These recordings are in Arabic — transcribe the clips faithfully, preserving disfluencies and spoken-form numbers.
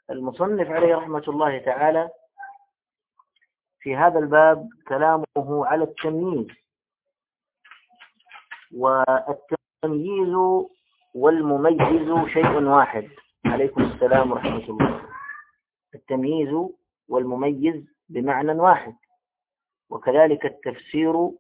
المصنف عليه رحمة الله تعالى في هذا الباب كلامه على التمييز، والتمييز والمميز شيء واحد. عليكم السلام ورحمة الله. التمييز والمميز بمعنى واحد، وكذلك التفسير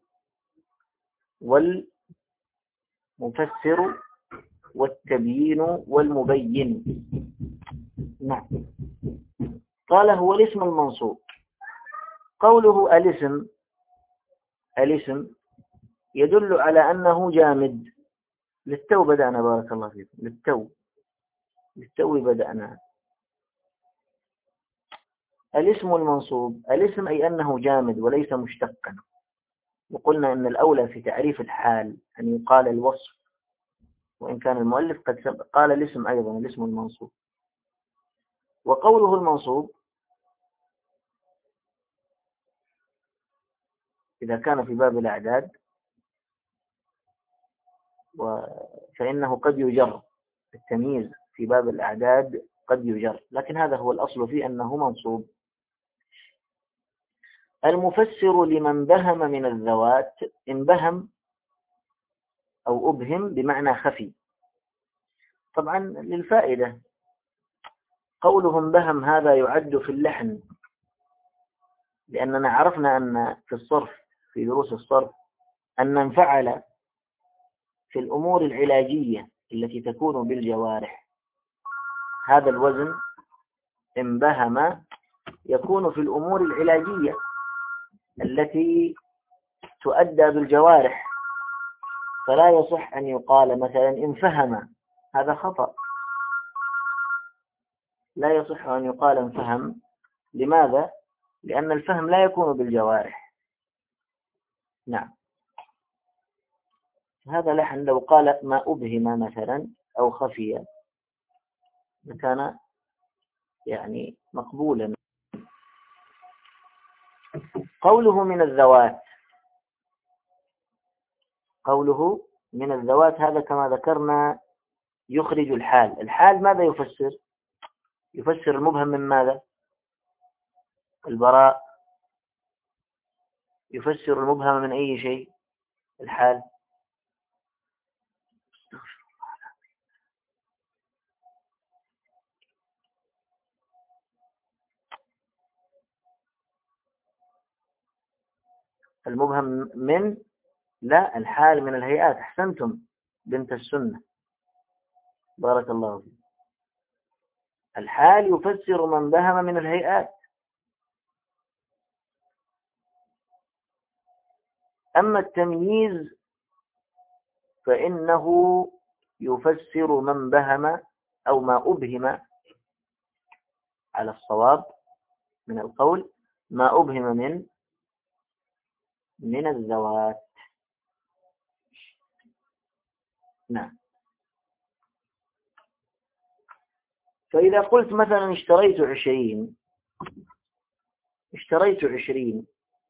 والمفسر والتبيين والمبين. نعم. قال هو الاسم المنصوب. قوله الاسم، الاسم يدل على أنه جامد. للتو بدأنا، بارك الله فيكم. للتو للتو بدأنا. الاسم المنصوب، الاسم أي أنه جامد وليس مشتقا. وقلنا أن الأولى في تعريف الحال أن يقال الوصف، وإن كان المؤلف قد قال الاسم أيضا، الاسم المنصوب. وقوله المنصوب إذا كان في باب الأعداد فإنه قد يجر. التمييز في باب الأعداد قد يجر، لكن هذا هو الأصل فيه أنه منصوب. المفسر لمن بهم من الذوات، إن بهم أو أبهم بمعنى خفي. طبعا للفائدة، قولهم بهم هذا يعد في اللحن، لأننا عرفنا أن في الصرف، في دروس الصرف، أن انفعل في الأمور العلاجية التي تكون بالجوارح. هذا الوزن إن بهم يكون في الأمور العلاجية التي تؤدى بالجوارح، فلا يصح أن يقال مثلا إن فهم، هذا خطأ. لا يصح أن يقال إن فهم. لماذا؟ لأن الفهم لا يكون بالجوارح. نعم. هذا لحن لو قال ما أبهم مثلا أو خفي كان يعني مقبولا. قوله من الذوات، قوله من الذوات هذا كما ذكرنا يخرج الحال. الحال ماذا يفسر؟ يفسر المبهم من ماذا؟ البراء. يفسر المبهم من أي شيء؟ الحال. المبهم من، لا، الحال من الهيئات. أحسنتم بنت السنة، بارك الله فيك. الحال يفسر من بهم من الهيئات. أما التمييز فإنه يفسر من بهم أو ما أبهم، على الصواب من القول ما أبهم من من الذوات. نعم. فإذا قلت مثلا اشتريت عشرين، اشتريت عشرين،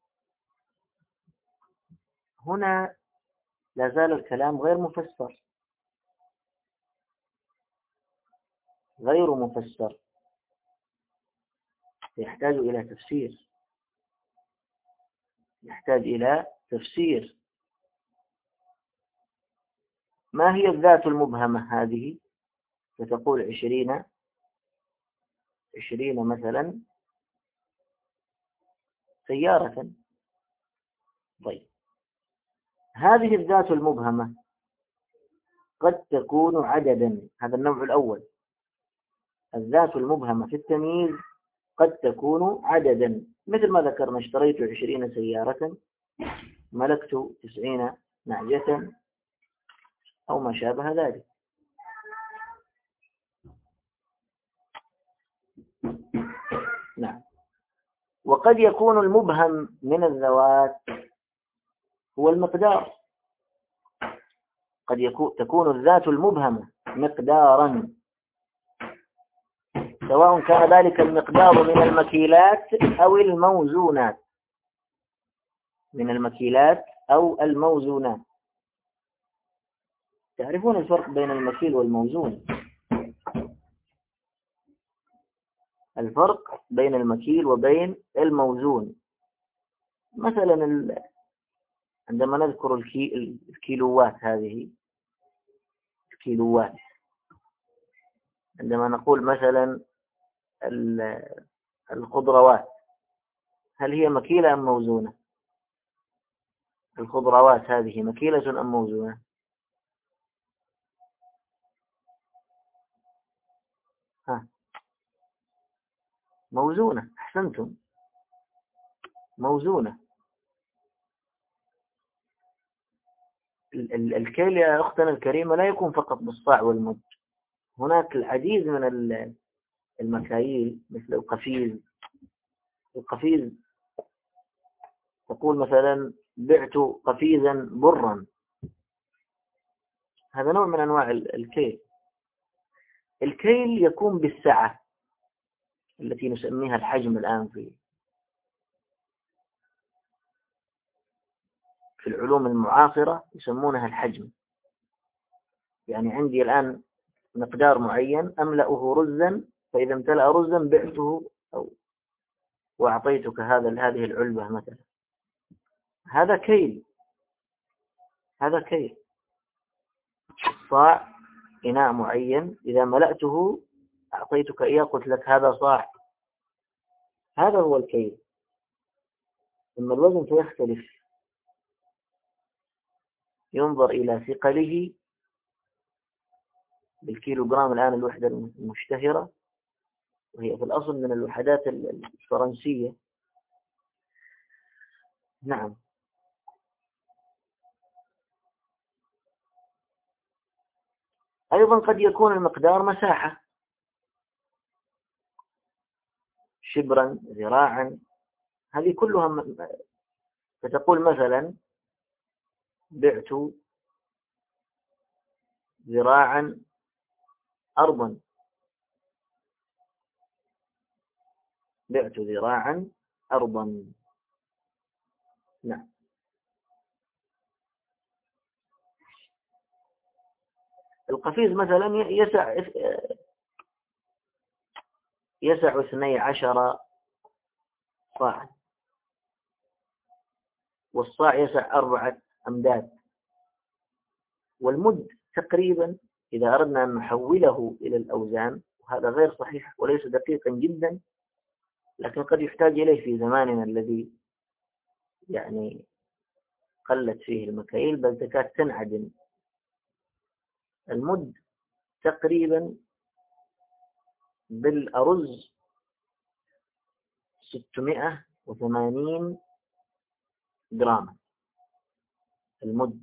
هنا لا زال الكلام غير مفسر، غير مفسر، يحتاج إلى تفسير، يحتاج إلى تفسير. ما هي الذات المبهمة هذه؟ فتقول عشرين، عشرين مثلا سيارة. طيب، هذه الذات المبهمة قد تكون عددا. هذا النوع الأول. الذات المبهمة في التمييز قد تكون عددا، مثل ما ذكرنا اشتريت عشرين سيارة، ملكت تسعين نعجة، أو ما شابه ذلك. نعم. وقد يكون المبهم من الذوات هو المقدار. قد يكون تكون الذات المبهمة مقدارا، سواء كان ذلك المقدار من المكيلات أو الموزونات، من المكيلات أو الموزونات. تعرفون الفرق بين المكيل والموزون؟ الفرق بين المكيل وبين الموزون. مثلا عندما نذكر الكيلوات، هذه الكيلوات، عندما نقول مثلا الخضروات، هل هي مكيلة أم موزونة؟ الخضروات هذه مكيلة أم موزونة؟ ها، موزونة. أحسنتم، موزونة. الكيل يا أختنا الكريمة لا يكون فقط بالصاع والمد، هناك العديد من المكاييل مثل القفيز. القفيز تقول مثلا بعت قفيزا برا، هذا نوع من أنواع الكيل. الكيل يكون بالسعة التي نسميها الحجم الآن في في العلوم المعاصرة يسمونها الحجم. يعني عندي الآن مقدار معين أملأه رزا، فإذا امتلأ رزا بعته أو وأعطيتك هذا هذه العلبة مثلا، هذا كيل. هذا كيل صاع، إناء معين إذا ملأته أعطيتك إياه، قلت لك هذا صاع، هذا هو الكيل. ثم الوزن فيختلف، ينظر إلى ثقله بالكيلوغرام. الآن الوحدة المشتهرة وهي في الأصل من الوحدات الفرنسية. نعم. أيضا قد يكون المقدار مساحة، شبرا، ذراعا، هذه كلها م... فتقول مثلا بعت ذراعا أرضا، بعت ذراعا أرضا. نعم. القفيز مثلا يسع يسع اثني عشر صاعا، والصاع يسع أربعة أمداد. والمد تقريبا إذا أردنا أن نحوله إلى الأوزان، وهذا غير صحيح وليس دقيقا جدا، لكن قد يحتاج إليه في زماننا الذي يعني قلت فيه المكاييل بل تكاد تنعدم. المد تقريبا بالأرز ستمائة وثمانين جرام. المد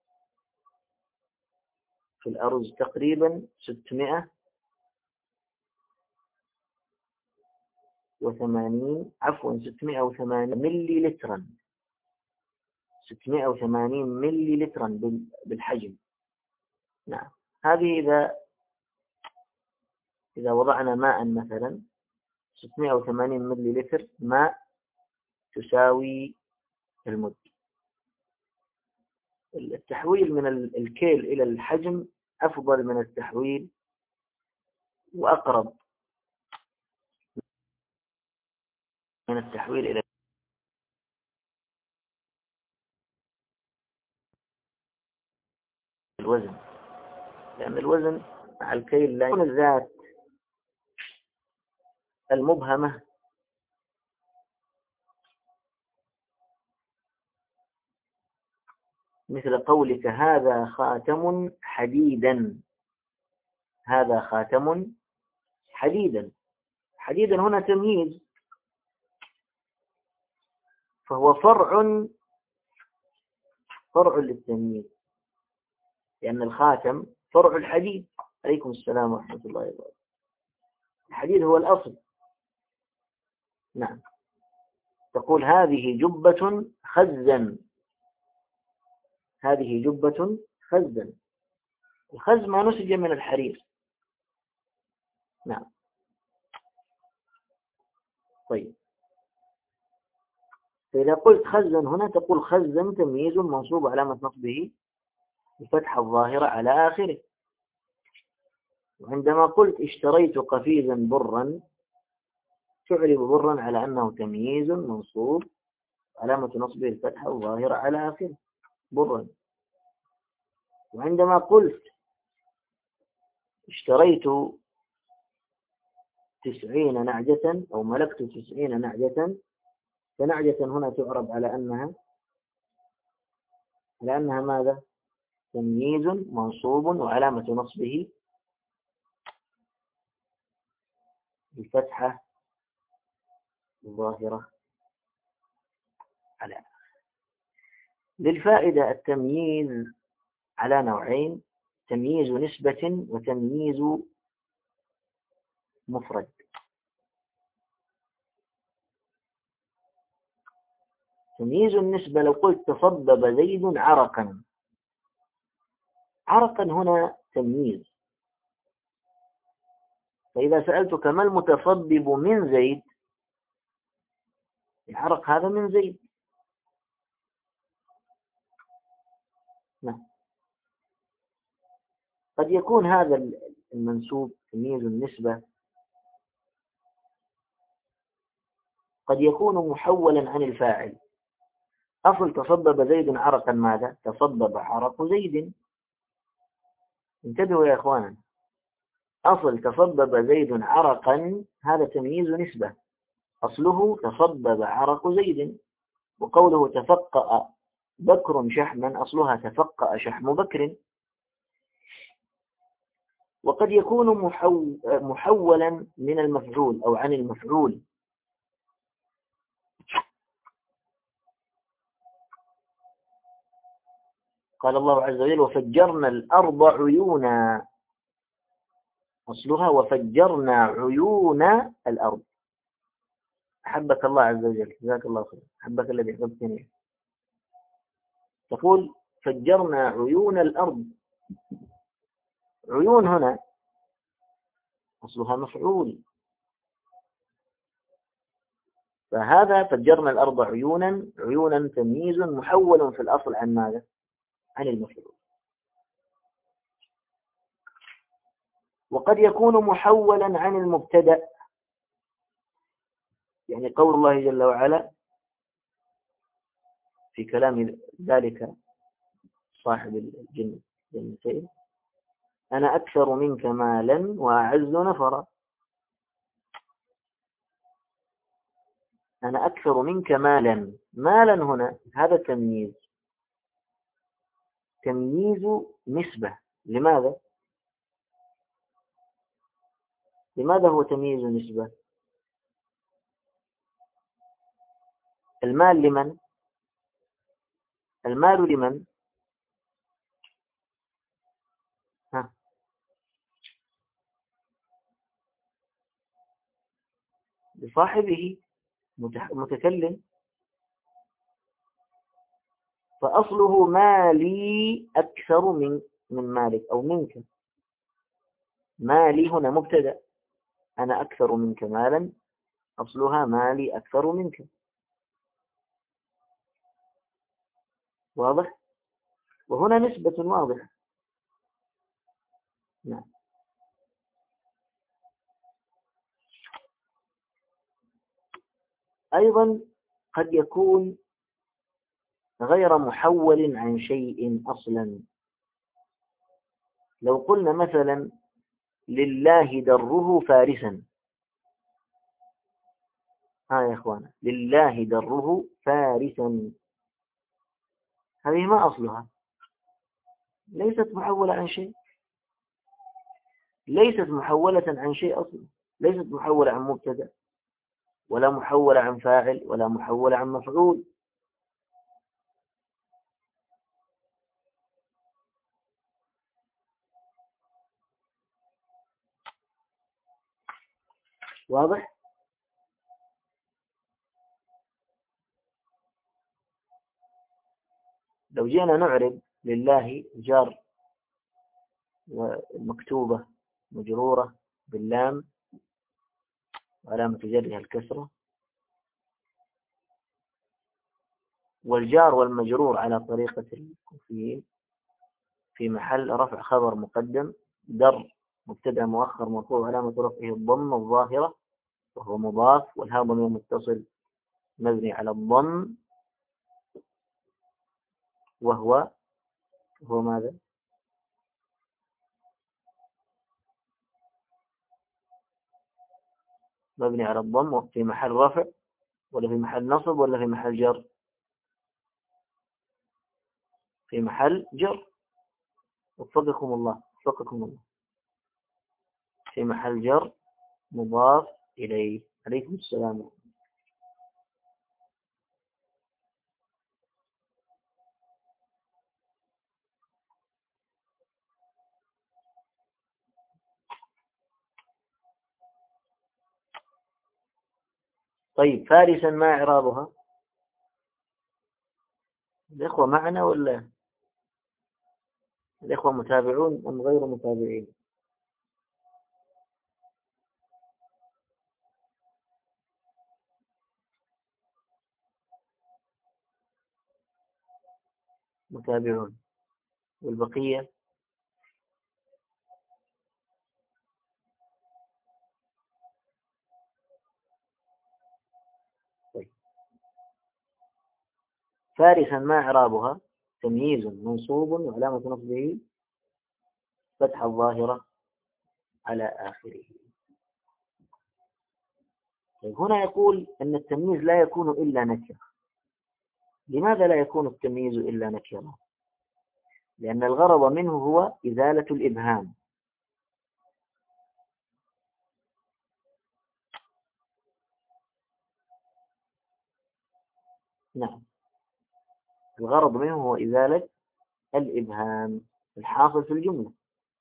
في الأرز تقريبا ستمائة وثمانين عفوا ستمائة وثمانين ملي لترا، ستمائة وثمانين ملي لترا بالحجم. نعم. هذه إذا إذا وضعنا ماء مثلا، ستمائة وثمانين ملي لتر ماء تساوي المد. التحويل من الكيل إلى الحجم أفضل من التحويل وأقرب من التحويل إلى الوزن، لأن الوزن مع الكيل لا يكون الذات المبهمة مثل قولك هذا خاتم حديدا، هذا خاتم حديدا. حديدا هنا تمييز، فهو فرع فرع للتمييز، لأن الخاتم فرع الحديد. عليكم السلام ورحمة الله وبركاته. الحديد هو الأصل. نعم. تقول هذه جبة خزا، هذه جبة خزا. الخز ما نسج من الحرير. نعم. طيب، فإذا قلت خزا هنا تقول خزا تمييز منصوب علامة نصبه الفتحة الظاهرة على آخره. وعندما قلت اشتريت قفيزا برا تعرب برا على أنه تمييز منصوب، علامة نصبه الفتحة الظاهرة على آخره برا. وعندما قلت اشتريت تسعين نعجة أو ملكت تسعين نعجة، فنعجة هنا تعرب على أنها على أنها ماذا؟ تمييز منصوب، وعلامة نصبه الفتحة الظاهرة على آخره. للفائدة التمييز على نوعين: تمييز نسبة وتمييز مفرد. تمييز النسبة لو قلت تصبب زيد عرقا، عرقا هنا تمييز، فإذا سألتك ما المتصبب من زيد، العرق هذا من زيد. نعم. قد يكون هذا المنسوب تمييز النسبة قد يكون محولا عن الفاعل. أصل تصبب زيد عرقا ماذا؟ تصبب عرق زيد. انتبهوا يا أخوانا، أصل تصبب زيد عرقا هذا تمييز نسبة، أصله تصبب عرق زيد. وقوله تفقأ بكر شحما، أصلها تفقأ شحم بكر. وقد يكون محولا من المفعول أو عن المفعول. قال الله عز وجل وفجرنا الأرض عيونا، أصلها وفجرنا عيون الأرض. أحبك الله عز وجل، جزاك الله خير، أحبك الذي أحببتني. تقول فجرنا عيون الأرض، عيون هنا أصلها مفعول، فهذا فجرنا الأرض عيونا، عيونا تمييز محول في الأصل عن ماذا؟ عن المفعول. وقد يكون محولا عن المبتدأ، يعني قول الله جل وعلا في كلام ذلك صاحب الجنة جنتين: أنا أكثر منك مالا وأعز نفرا. أنا أكثر منك مالا، مالا هنا هذا تمييز، تمييز نسبة. لماذا؟ لماذا هو تمييز نسبة؟ المال لمن؟ المال لمن؟ ها. لصاحبه متكلم، فأصله مالي أكثر من من مالك أو منك. مالي هنا مبتدأ، أنا أكثر منك مالا، أصلها مالي أكثر منك. واضح؟ وهنا نسبة واضحة. نعم. أيضا قد يكون غير محول عن شيء أصلا. لو قلنا مثلا لله دره فارسا، ها يا أخوانا، لله دره فارسا، هذه ما أصلها؟ ليست محولة عن شيء، ليست محولة عن شيء أصلا، ليست محولة عن مبتدأ، ولا محولة عن فاعل، ولا محولة عن مفعول. واضح؟ لو جينا نعرب لله جار والمكتوبة مجرورة باللام وعلامة جرها الكسرة، والجار والمجرور على طريقة الكوفيين في محل رفع خبر مقدم، در مبتدأ مؤخر مرفوع علامة رفعه الضمة الظاهرة وهو مضاف، والهاء ضمير متصل مبني على الضم، وهو هو ماذا؟ مبني على الضم في محل رفع ولا في محل نصب ولا في محل جر؟ في محل جر. وفقكم الله وفقكم الله. في محل جر مضاف إليه. عليكم السلام. طيب فارسا ما إعرابها؟ الإخوة معنا ولا الإخوة متابعون أم غير متابعين؟ متابعون. والبقية؟ طيب. فارسا ما إعرابها؟ تمييز منصوب وعلامة نصبه فتح الظاهرة على آخره. طيب هنا يقول أن التمييز لا يكون إلا نكرة. لماذا لا يكون التمييز إلا نكرة؟ لأن الغرض منه هو إزالة الإبهام. نعم، الغرض منه هو إزالة الإبهام الحاصل في الجملة.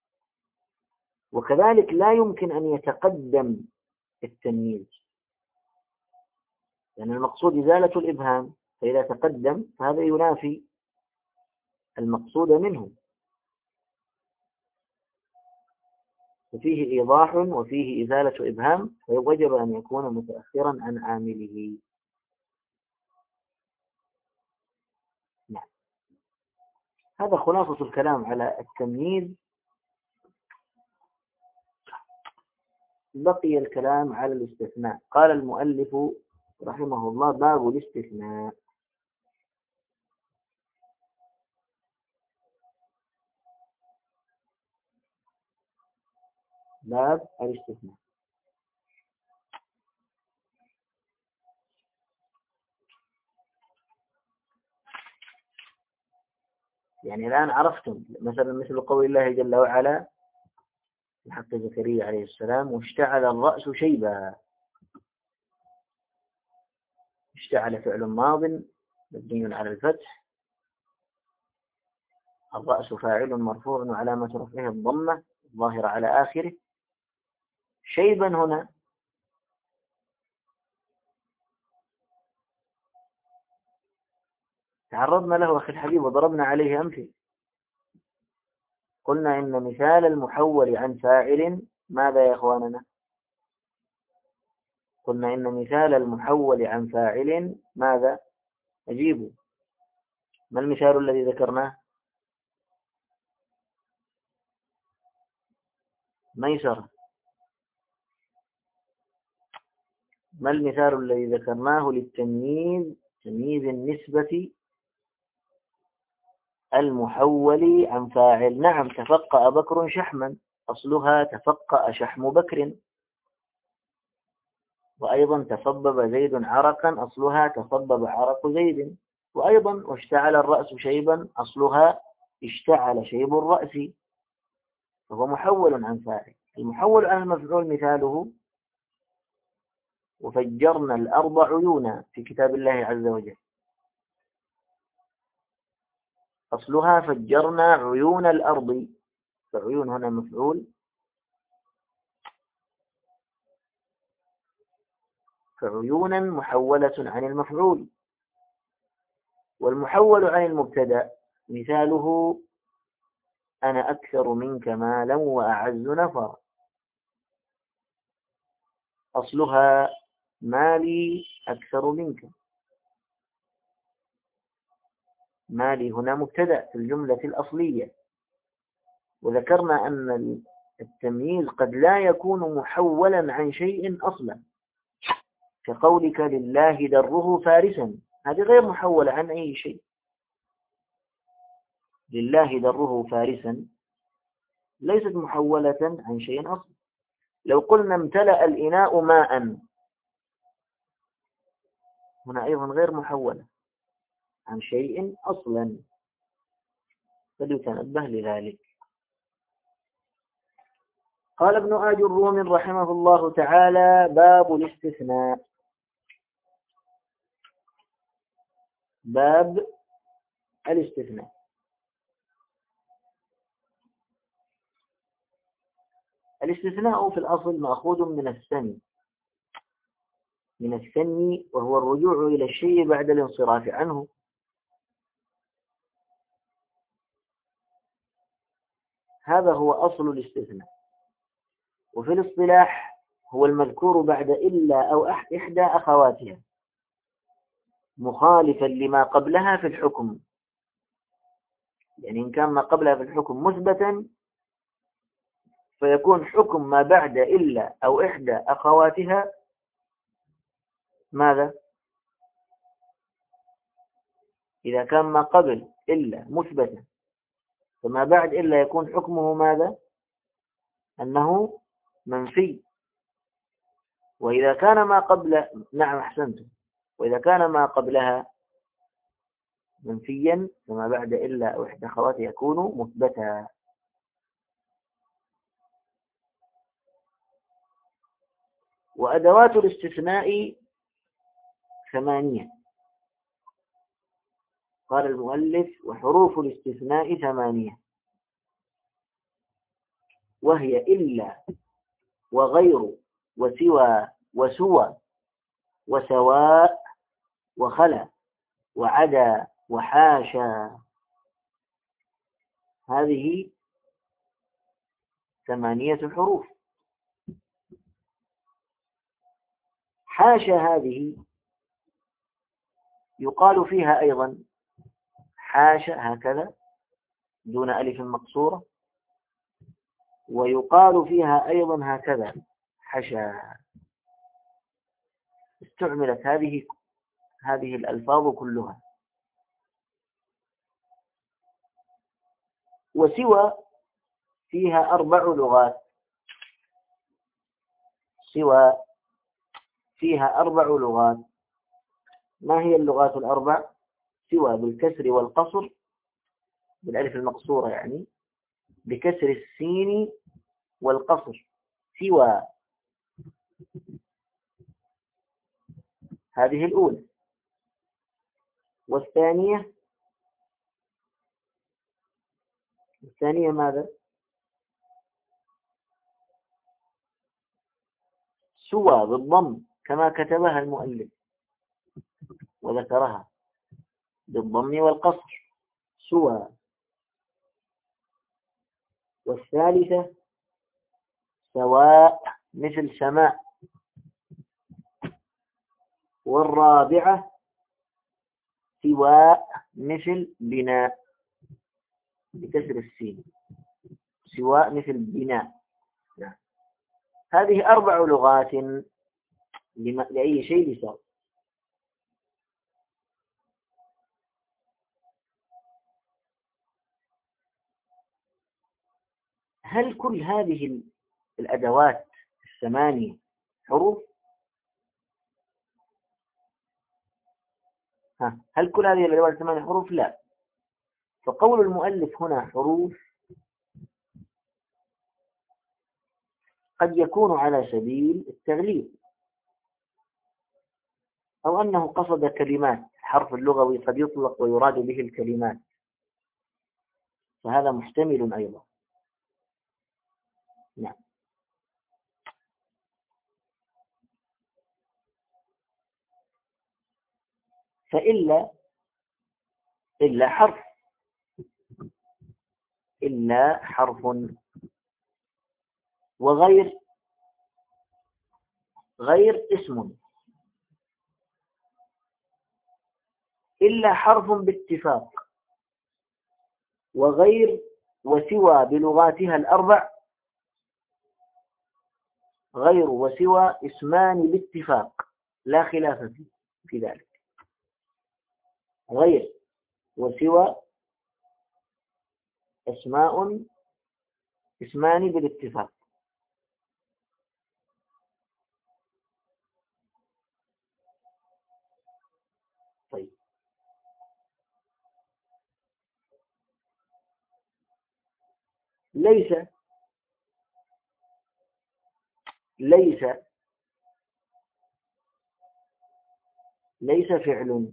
وكذلك لا يمكن أن يتقدم التمييز، لأن المقصود إزالة الإبهام، فإذا تقدم فهذا ينافي المقصود منه، وفيه إيضاح وفيه إزالة إبهام، فيجب أن يكون متأخرا عن عامله. نعم. هذا خلاصة الكلام على التمييز. بقي الكلام على الاستثناء. قال المؤلف رحمه الله: باب الاستثناء. باب الاستثناء. يعني الآن عرفتم مثلا مثل قول الله جل وعلا في حق زكريا عليه السلام: واشتعل الرأس شيبا. اشتعل فعل ماض مبني على الفتح، الرأس فاعل مرفوع وعلامة رفعه الضمة الظاهرة على آخره. شيبا هنا تعرضنا له أخي الحبيب وضربنا عليه أمثلة. قلنا إن مثال المحول عن فاعل ماذا يا إخواننا؟ قلنا إن مثال المحول عن فاعل ماذا؟ أجيبوا، ما المثال الذي ذكرناه؟ ميسرة. ما المثال الذي ذكرناه للتمييز، تمييز النسبة المحول عن فاعل؟ نعم، تفقأ بكر شحما، أصلها تفقأ شحم بكر. وأيضا تصبب زيد عرقا، أصلها تصبب عرق زيد. وأيضا واشتعل الرأس شيبا، أصلها اشتعل شيب الرأس. فهو محول عن فاعل. المحول عن المفعول مثاله: وفجرنا الأرض عيونا في كتاب الله عز وجل. أصلها فجرنا عيون الأرض، فعيون هنا مفعول، فعيونا محولة عن المفعول. والمحول عن المبتدأ مثاله: أنا أكثر منك مالا وأعز نفرا. أصلها مالي أكثر منك. مالي هنا مبتدأ في الجملة الأصلية. وذكرنا أن التمييز قد لا يكون محولا عن شيء أصلا، كقولك لله دره فارسا، هذه غير محولة عن أي شيء. لله دره فارسا ليست محولة عن شيء أصلا. لو قلنا امتلأ الإناء ماء، هنا أيضا غير محولة عن شيء أصلا، فليتنبه لذلك. قال ابن آج الروم رحمه الله تعالى: باب الاستثناء. باب الاستثناء. الاستثناء في الأصل مأخوذ من الثني، من الثني وهو الرجوع إلى الشيء بعد الانصراف عنه. هذا هو أصل الاستثناء، وفي الاصطلاح هو المذكور بعد إلا أو إحدى أخواتها، مخالفا لما قبلها في الحكم. يعني إن كان ما قبلها في الحكم مثبتا، فيكون حكم ما بعد إلا أو إحدى أخواتها ماذا؟ إذا كان ما قبل إلا مثبتا، فما بعد إلا يكون حكمه ماذا؟ أنه منفي. وإذا كان ما قبل نعم أحسنتم وإذا كان ما قبلها منفيا، فما بعد إلا أو إحدى أخواتها يكون مثبتا. وأدوات الاستثناء ثمانية. قال المؤلف: وحروف الاستثناء ثمانية، وهي إلا وغير وسوى وسوى وسواء وخلا وعدا وحاشا. هذه ثمانية حروف. حاشا هذه يقال فيها أيضا حاشا هكذا دون ألف مقصورة، ويقال فيها أيضا هكذا حشا. استعملت هذه هذه الألفاظ كلها. وسوى فيها أربع لغات. سوى فيها أربع لغات. ما هي اللغات الأربع؟ سوى بالكسر والقصر، بالألف المقصورة يعني، بكسر السين والقصر. سوى، هذه الأولى. والثانية الثانية ماذا؟ سوى بالضم كما كتبها المؤلف وذكرها بالضم والقصر، سوى. والثالثة سواء مثل سماء. والرابعة سواء مثل بناء بكسر السين، سواء مثل بناء. هذه أربع لغات لأي شيء لسبب. هل كل هذه الأدوات الثمانية حروف؟ ها هل كل هذه الأدوات الثمانية حروف؟ لا. فقول المؤلف هنا حروف قد يكون على سبيل التغليب، أو أنه قصد كلمات. الحرف اللغوي قد يطلق ويراد به الكلمات، فهذا محتمل أيضا. نعم. فإلا إلا حرف، إلا حرف. وغير غير اسم. إلا حرف باتفاق. وغير وسوى بلغاتها الأربع. غير وسوى اسمان باتفاق لا خلاف فيه في ذلك، غير وسوى اسماء اسمان بالاتفاق. طيب ليس ليس ليس فعل،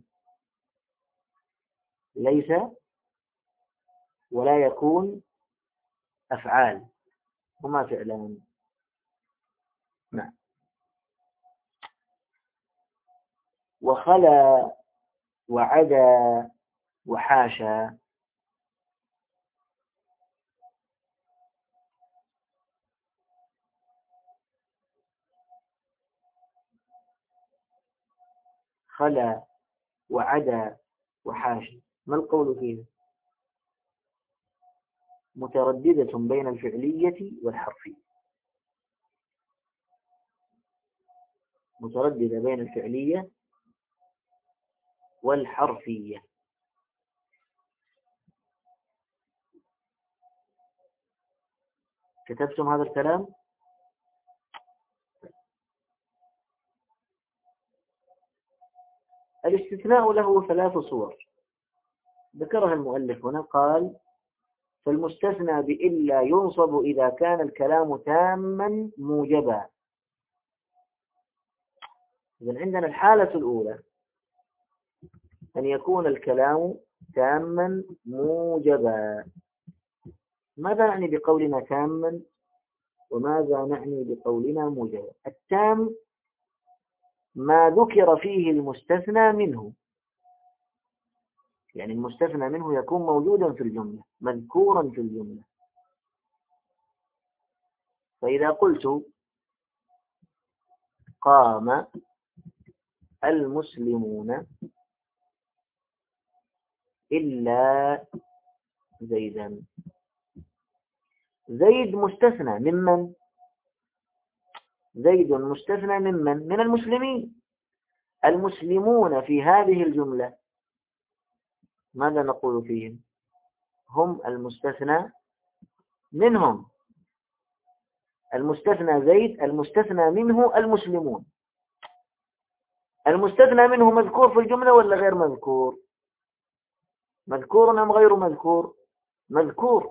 ليس ولا يكون أفعال، هما فعلان. نعم. وخلا وعدا وحاشا. خلا وعدا وحاشا، ما القول فيه؟ مترددة بين الفعلية والحرفية، مترددة بين الفعلية والحرفية. كتبتم هذا الكلام؟ الاستثناء له ثلاث صور ذكرها المؤلف هنا. قال: فالمستثنى بإلا ينصب إذا كان الكلام تاما موجبا. إذن عندنا الحالة الأولى أن يكون الكلام تاما موجبا. ماذا نعني بقولنا تاما وماذا نعني بقولنا موجبا؟ التام ما ذكر فيه المستثنى منه، يعني المستثنى منه يكون موجودا في الجملة، مذكورا في الجملة. فإذا قلت قام المسلمون إلا زيدا، زيد مستثنى ممن؟ زيد مستثنى ممن؟ من المسلمين. المسلمون في هذه الجملة ماذا نقول فيهم؟ هم المستثنى منهم. المستثنى زيد، المستثنى منه المسلمون. المستثنى منه مذكور في الجملة ولا غير مذكور؟ مذكور أم غير مذكور؟ مذكور.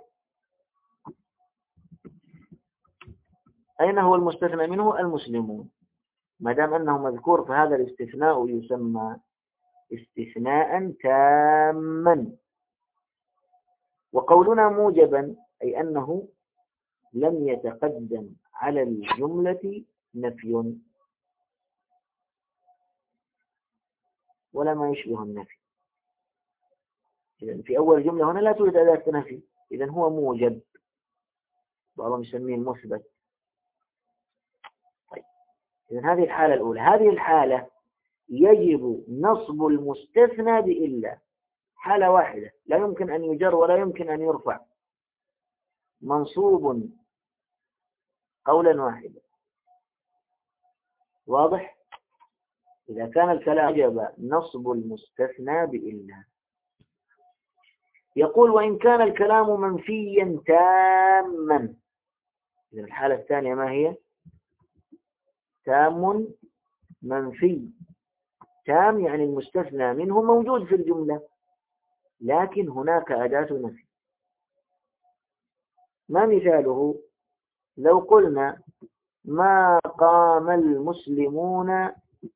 أين هو المستثنى منه؟ المسلمون. ما دام أنه مذكور فهذا الاستثناء يسمى استثناء تاما. وقولنا موجبا أي أنه لم يتقدم على الجملة نفي ولا ما يشبه النفي. إذن في أول جملة هنا لا توجد أداة نفي، إذن هو موجب، بعضهم يسميه المثبت. طيب إذن هذه الحالة الأولى. هذه الحالة يجب نصب المستثنى بإلا، حالة واحدة، لا يمكن أن يجر ولا يمكن أن يرفع، منصوب قولا واحدا. واضح؟ إذا كان الكلام يجب نصب المستثنى بإلا. يقول: وإن كان الكلام منفيا تاما. إذن الحالة الثانية ما هي؟ تام منفي. تام يعني المستثنى منه موجود في الجملة لكن هناك أداة نفي. ما مثاله؟ لو قلنا ما قام المسلمون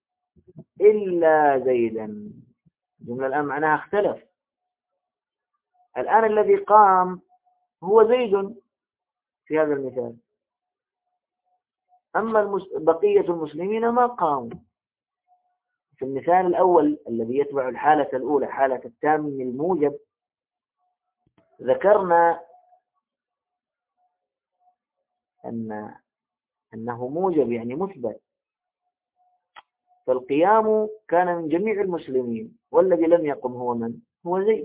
إلا زيدا، الجملة الآن معناها اختلف. الآن الذي قام هو زيد في هذا المثال، أما المس... بقية المسلمين ما قاموا. في المثال الأول الذي يتبع الحالة الأولى، حالة التام الموجب، ذكرنا أن أنه موجب يعني مثبت، فالقيام كان من جميع المسلمين، والذي لم يقم هو من؟ هو زيد.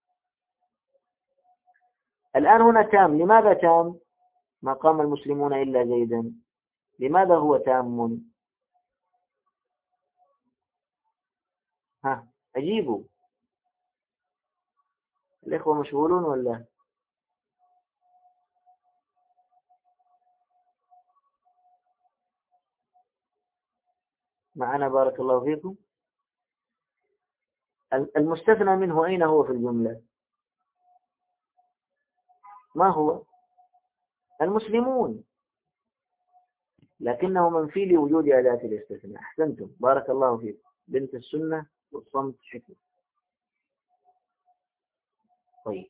الآن هنا تام. لماذا تام؟ ما قام المسلمون إلا زيدا. لماذا هو تام؟ أجيبوا. الإخوة مشغولون ولا؟ معنا بارك الله فيكم. المستثنى منه أين هو في الجملة؟ ما هو؟ المسلمون، لكنه منفي لوجود أداة الاستثناء. أحسنتم بارك الله فيكم. بنت السنة والصمت حكمة. طيب،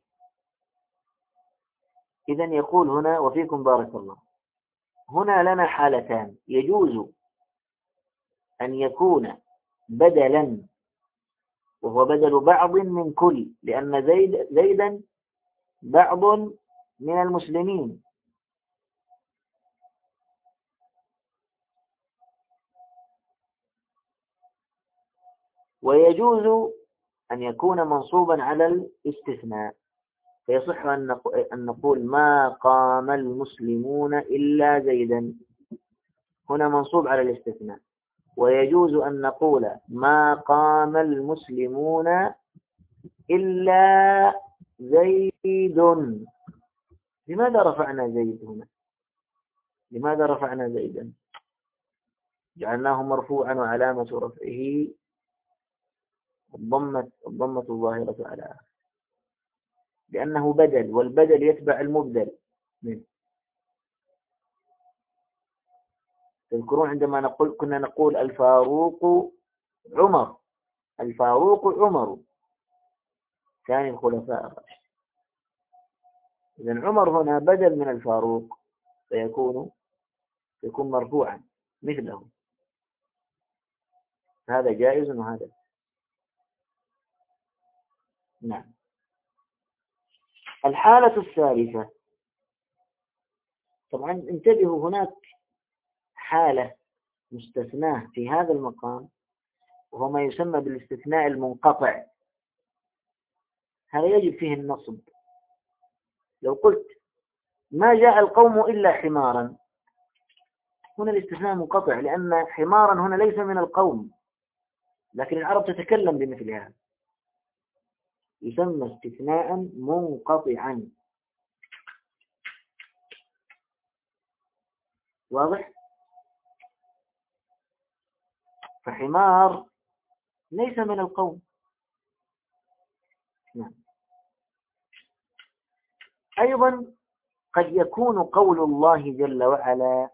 إذن يقول هنا وفيكم بارك الله، هنا لنا حالتان. يجوز أن يكون بدلا، وهو بدل بعض من كل، لأن زيد زيدا بعض من المسلمين. ويجوز أن يكون منصوبا على الاستثناء، فيصح أن نقول ما قام المسلمون إلا زيدا، هنا منصوب على الاستثناء. ويجوز أن نقول ما قام المسلمون إلا زيد. لماذا رفعنا زيد هنا؟ لماذا رفعنا زيدا؟ جعلناه مرفوعا وعلامة رفعه الضمة الضمة الظاهرة على آخر، لأنه بدل، والبدل يتبع المبدل منه. تذكرون عندما نقول كنا نقول الفاروق عمر، الفاروق عمر ثاني الخلفاء الراشدين. إذن عمر هنا بدل من الفاروق، فيكون يكون مرفوعا مثله. هذا جائز وهذا نعم. الحالة الثالثة، طبعا انتبهوا، هناك حالة مستثناة في هذا المقام، وهو ما يسمى بالاستثناء المنقطع. هذا يجب فيه النصب. لو قلت ما جاء القوم إلا حمارا، هنا الاستثناء منقطع، لأن حمارا هنا ليس من القوم، لكن العرب تتكلم بمثل هذا، يسمى استثناء منقطعا. واضح؟ فحمار ليس من القوم. نعم. أيضا قد يكون قول الله جل وعلا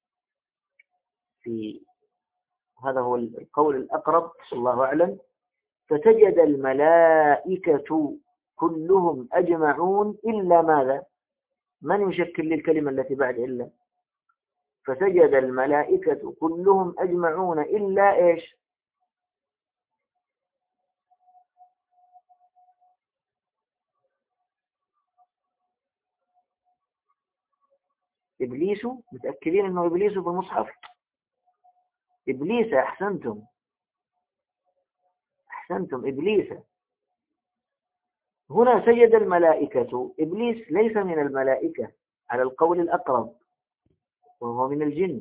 في، هذا هو القول الأقرب الله أعلم، فتجد الملائكة كلهم أجمعون إلا ماذا؟ من يشكل للكلمة التي بعد إلا؟ فسجد الملائكة كلهم أجمعون إلا إيش؟ إبليس. متأكدين أنه إبليس في المصحف؟ إبليس. أحسنتم أحسنتم إبليس. هنا سجد الملائكة، إبليس ليس من الملائكة على القول الأقرب، وهو من الجن.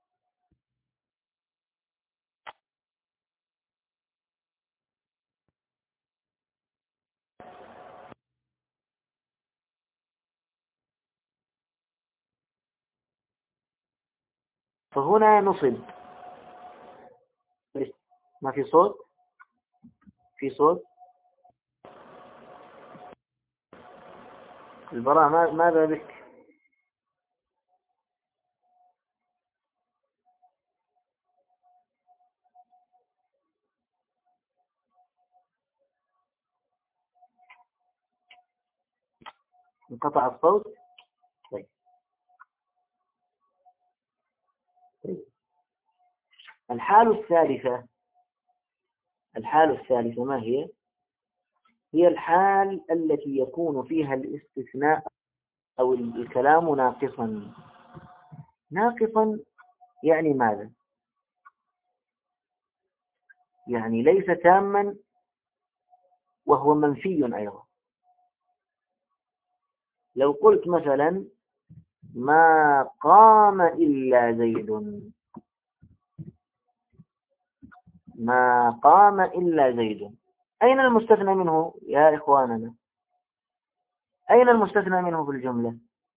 فهنا نصب. ما في صوت؟ في صوت؟ البراء ماذا بك؟ انقطع الصوت؟ طيب. طيب. الحالة الثالثة، الحالة الثالثة ما هي؟ هي الحال التي يكون فيها الاستثناء أو الكلام ناقصا. ناقصا يعني ماذا؟ يعني ليس تاما، وهو منفي أيضا. لو قلت مثلا ما قام إلا زيد، ما قام إلا زيد، أين المستثنى منه يا إخواننا؟ أين المستثنى منه في الجملة؟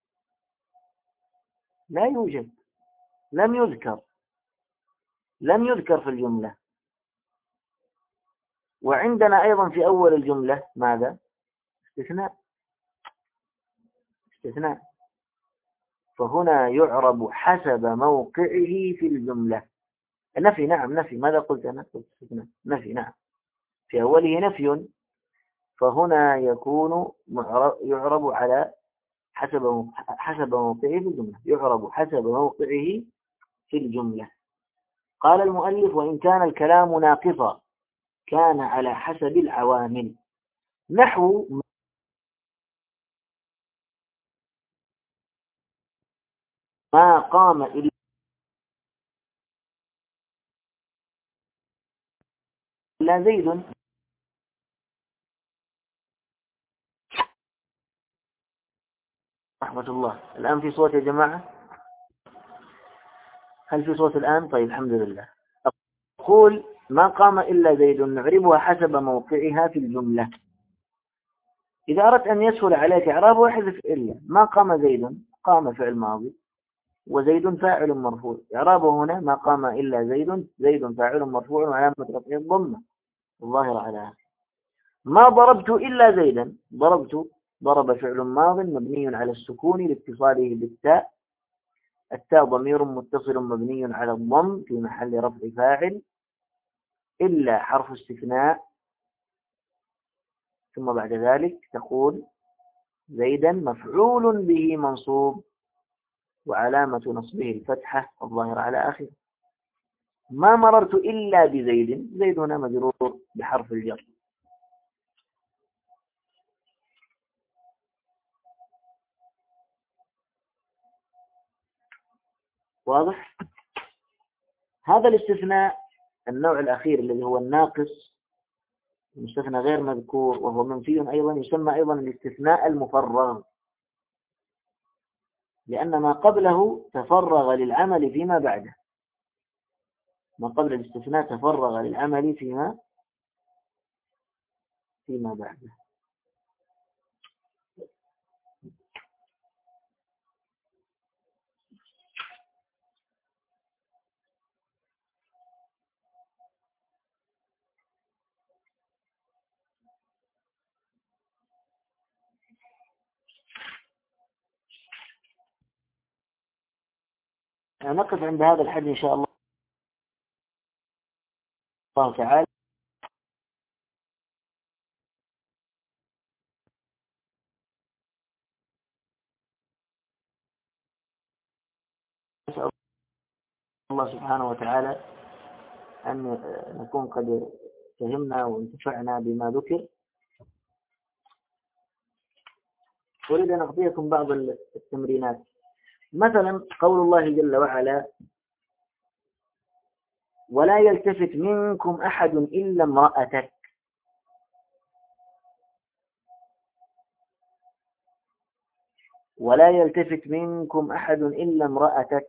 لا يوجد، لم يذكر، لم يذكر في الجملة. وعندنا أيضا في أول الجملة ماذا؟ استثناء، استثناء. فهنا يعرب حسب موقعه في الجملة. نفي، نعم نفي. ماذا قلت أنا؟ قلت استثناء، نفي، نعم. في أوله نفي، فهنا يكون يعرب على حسب حسب موقعه في الجملة، يعرب حسب موقعه في الجملة. قال المؤلف: وإن كان الكلام ناقصا كان على حسب العوامل. نحو ما قام إلا زيد. رحمة الله. الآن في صوت يا جماعة؟ هل في صوت الآن؟ طيب الحمد لله. أقول ما قام إلا زيد نعربها حسب موقعها في الجملة. إذا أردت أن يسهل عليك إعرابه احذف إلا. ما قام زيد، قام فعل ماضي وزيد فاعل مرفوع. إعرابه هنا ما قام إلا زيد، زيد فاعل مرفوع وعلامة رفعه الضمة الظاهرة على. ما ضربت إلا زيدا، ضربت، ضرب فعل ماض مبني على السكون لاتصاله بالتاء، التاء ضمير متصل مبني على الضم في محل رفع فاعل، إلا حرف استثناء، ثم بعد ذلك تقول زيدا مفعول به منصوب وعلامة نصبه الفتحة الظاهرة على آخره. ما مررت إلا بزيد، زيد هنا مجرور بحرف الجر. واضح؟ هذا الاستثناء النوع الأخير الذي هو الناقص، المستثنى غير مذكور وهو منفي أيضا، يسمى أيضا الاستثناء المفرغ، لأن ما قبله تفرغ للعمل فيما بعده. ما قبل الاستثناء تفرغ للعمل فيما فيما بعده. نقف عند هذا الحد إن شاء الله تعالى. نسأل الله سبحانه وتعالى أن نكون قد فهمنا وانتفعنا بما ذكر. أريد أن أعطيكم بعض التمرينات. مثلا قول الله جل وعلا: ولا يلتفت منكم أحد إلا امرأتك. ولا يلتفت منكم أحد إلا امرأتك.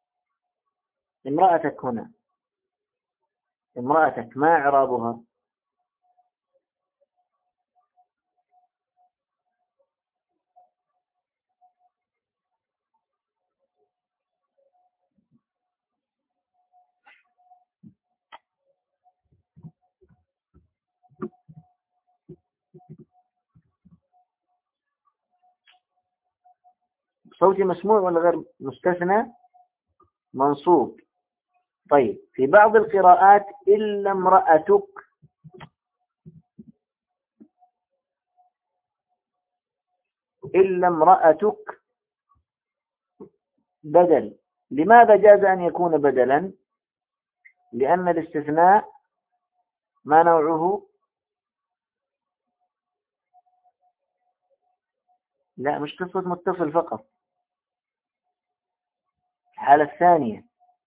امرأتك هنا، امرأتك ما إعرابها؟ صوتي مسموع ولا غير؟ مستثنى منصوب. طيب في بعض القراءات إلا امرأتك، إلا امرأتك بدل. لماذا جاز أن يكون بدلا؟ لأن الاستثناء ما نوعه؟ لا، مش قصة متصل فقط. الحالة الثانية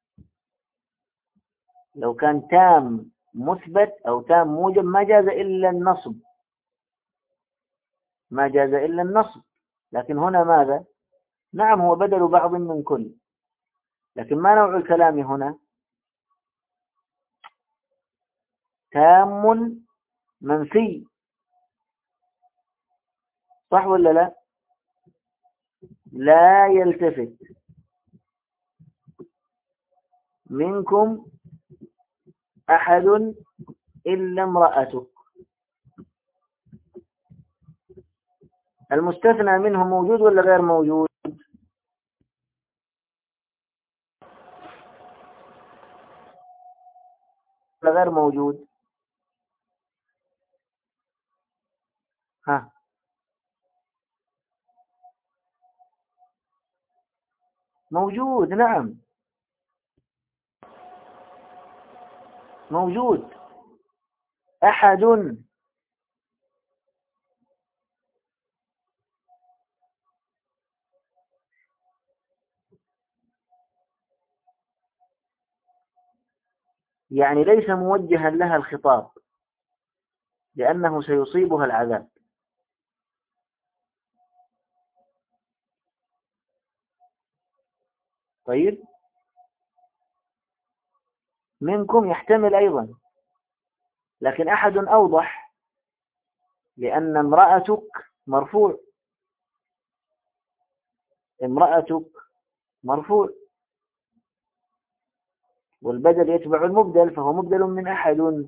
لو كان تام مثبت أو تام موجب ما جاز إلا النصب، ما جاز إلا النصب. لكن هنا ماذا؟ نعم هو بدل بعض من كل، لكن ما نوع الكلام هنا؟ تام منفي، صح ولا لا؟ لا يلتفت منكم أحد إلا امرأتك. المستثنى منه موجود ولا غير موجود؟ ولا غير موجود؟ ها، موجود، نعم موجود. أحد، يعني ليس موجها لها الخطاب لأنه سيصيبها العذاب. طيب، منكم يحتمل أيضا، لكن أحد أوضح لأن امرأتك مرفوع، امرأتك مرفوع، والبدل يتبع المبدل فهو مبدل من أحد.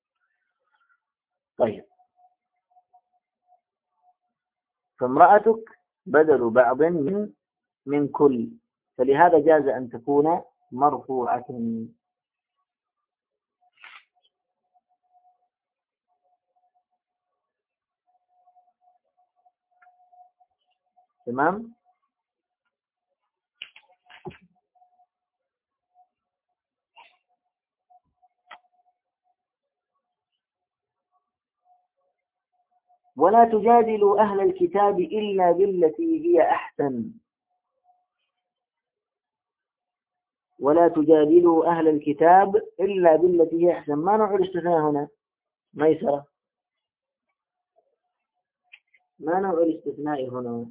طيب، فامرأتك بدل بعض من من كل، فلهذا جاز أن تكون مرفوعة. تمام. ولا تجادلوا أهل الكتاب إلا بالتي هي أحسن. ولا تجادلوا أهل الكتاب إلا بالتي هي أحسن، ما نوع الاستثناء هنا؟ ميسرة، ما نوع الاستثناء هنا؟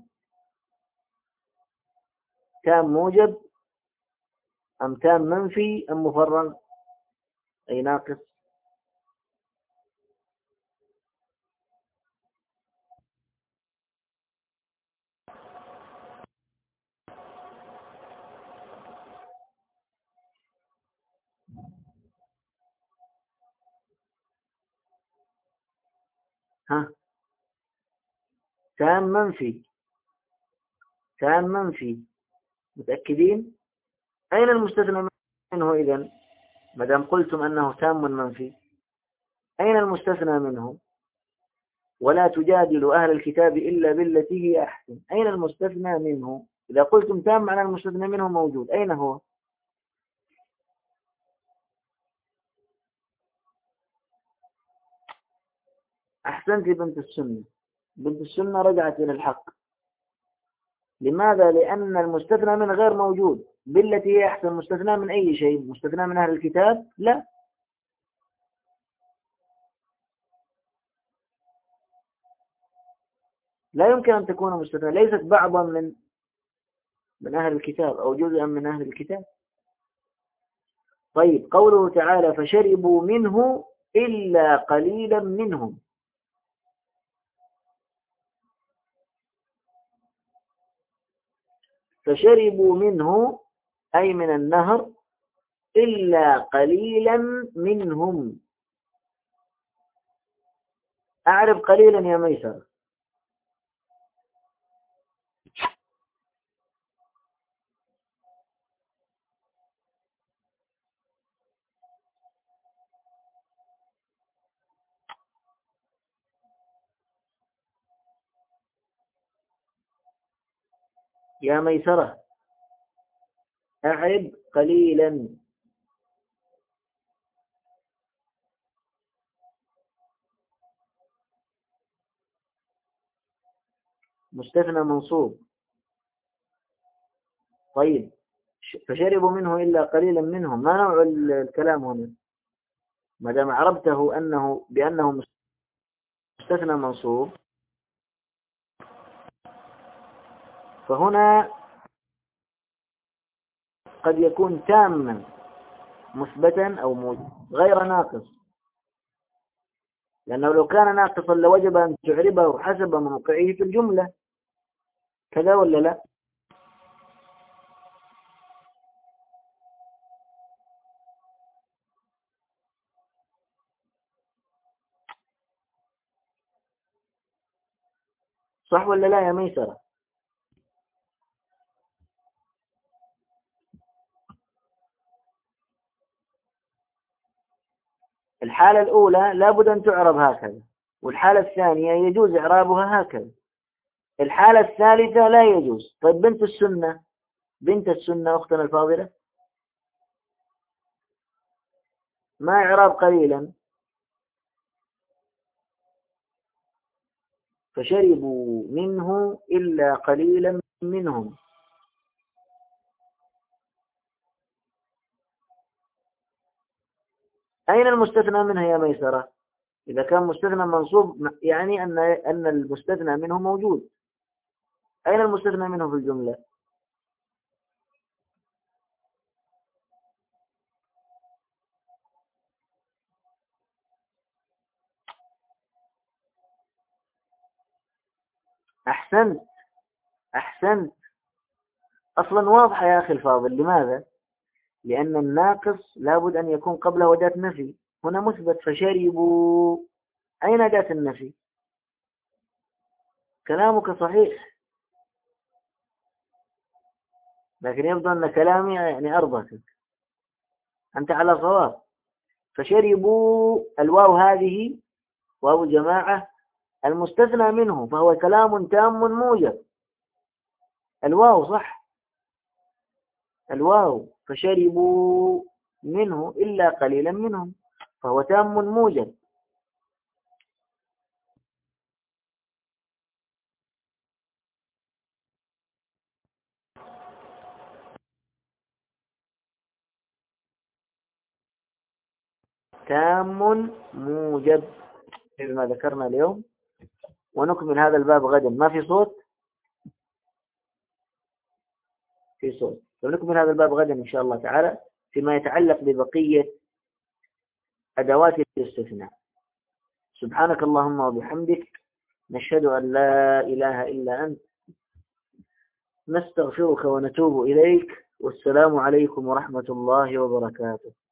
تام موجب أم تام منفي أم مفرغ أي ناقص؟ ها، تام منفي، تام منفي، متأكدين؟ أين المستثنى منه إذن ما دام قلتم أنه تام منفي؟ أين المستثنى منه؟ ولا تجادلوا أهل الكتاب إلا بالتي هي أحسن، أين المستثنى منه؟ إذا قلتم تام معنى المستثنى منه موجود، أين هو؟ أحسنت بنت السنة، بنت السنة رجعت إلى الحق. لماذا؟ لأن المستثنى من غير موجود. بالتي هي أحسن مستثنى من أي شيء؟ مستثنى من أهل الكتاب؟ لا، لا يمكن أن تكون مستثنى، ليست بعضا من من أهل الكتاب أو جزءا من أهل الكتاب. طيب، قوله تعالى فشربوا منه إلا قليلا منهم، فشربوا منه أي من النهر إلا قليلا منهم. أعرف قليلا يا ميسر. يا ميسرة، أعرف قليلا. مستثنى منصوب. طيب، فشربوا منه إلا قليلا منهم، ما نوع الكلام هنا؟ ما دام عربته أنه بأنه مستثنى منصوب، فهنا قد يكون تاما مثبتا أو موجب غير ناقص. لأنه لو كان ناقصا لوجب أن تعربه حسب موقعه في الجملة، كذا ولا لا؟ صح ولا لا يا ميسرة؟ الحالة الأولى لابد أن تعرب هكذا، والحالة الثانية يجوز إعرابها هكذا، الحالة الثالثة لا يجوز. طيب بنت السنة، بنت السنة أختنا الفاضلة، ما إعراب قليلا؟ فشربوا منه إلا قليلا منهم. أين المستثنى منها يا ميسرة؟ إذا كان مستثنى منصوب يعني أن أن المستثنى منه موجود. أين المستثنى منه في الجملة؟ أحسنت، أحسنت. أصلا واضحة يا أخي الفاضل. لماذا؟ لأن الناقص لابد أن يكون قبله أداة نفي، هنا مثبت فشربوا، أين أداة النفي؟ كلامك صحيح، لكن يبدو أن كلامي يعني أربكك. أنت على صواب. فشربوا الواو هذه واو جماعة المستثنى منه، فهو كلام تام موجب. الواو صح، الواو فشربوا منه إلا قليلا منهم، فهو تام موجب. تام موجب بما ذكرنا اليوم، ونكمل هذا الباب غدا. ما في صوت؟ في صوت. ونكمل هذا الباب غدا إن شاء الله تعالى فيما يتعلق ببقية أدوات الاستثناء. سبحانك اللهم وبحمدك، نشهد أن لا إله إلا أنت، نستغفرك ونتوب إليك، والسلام عليكم ورحمة الله وبركاته.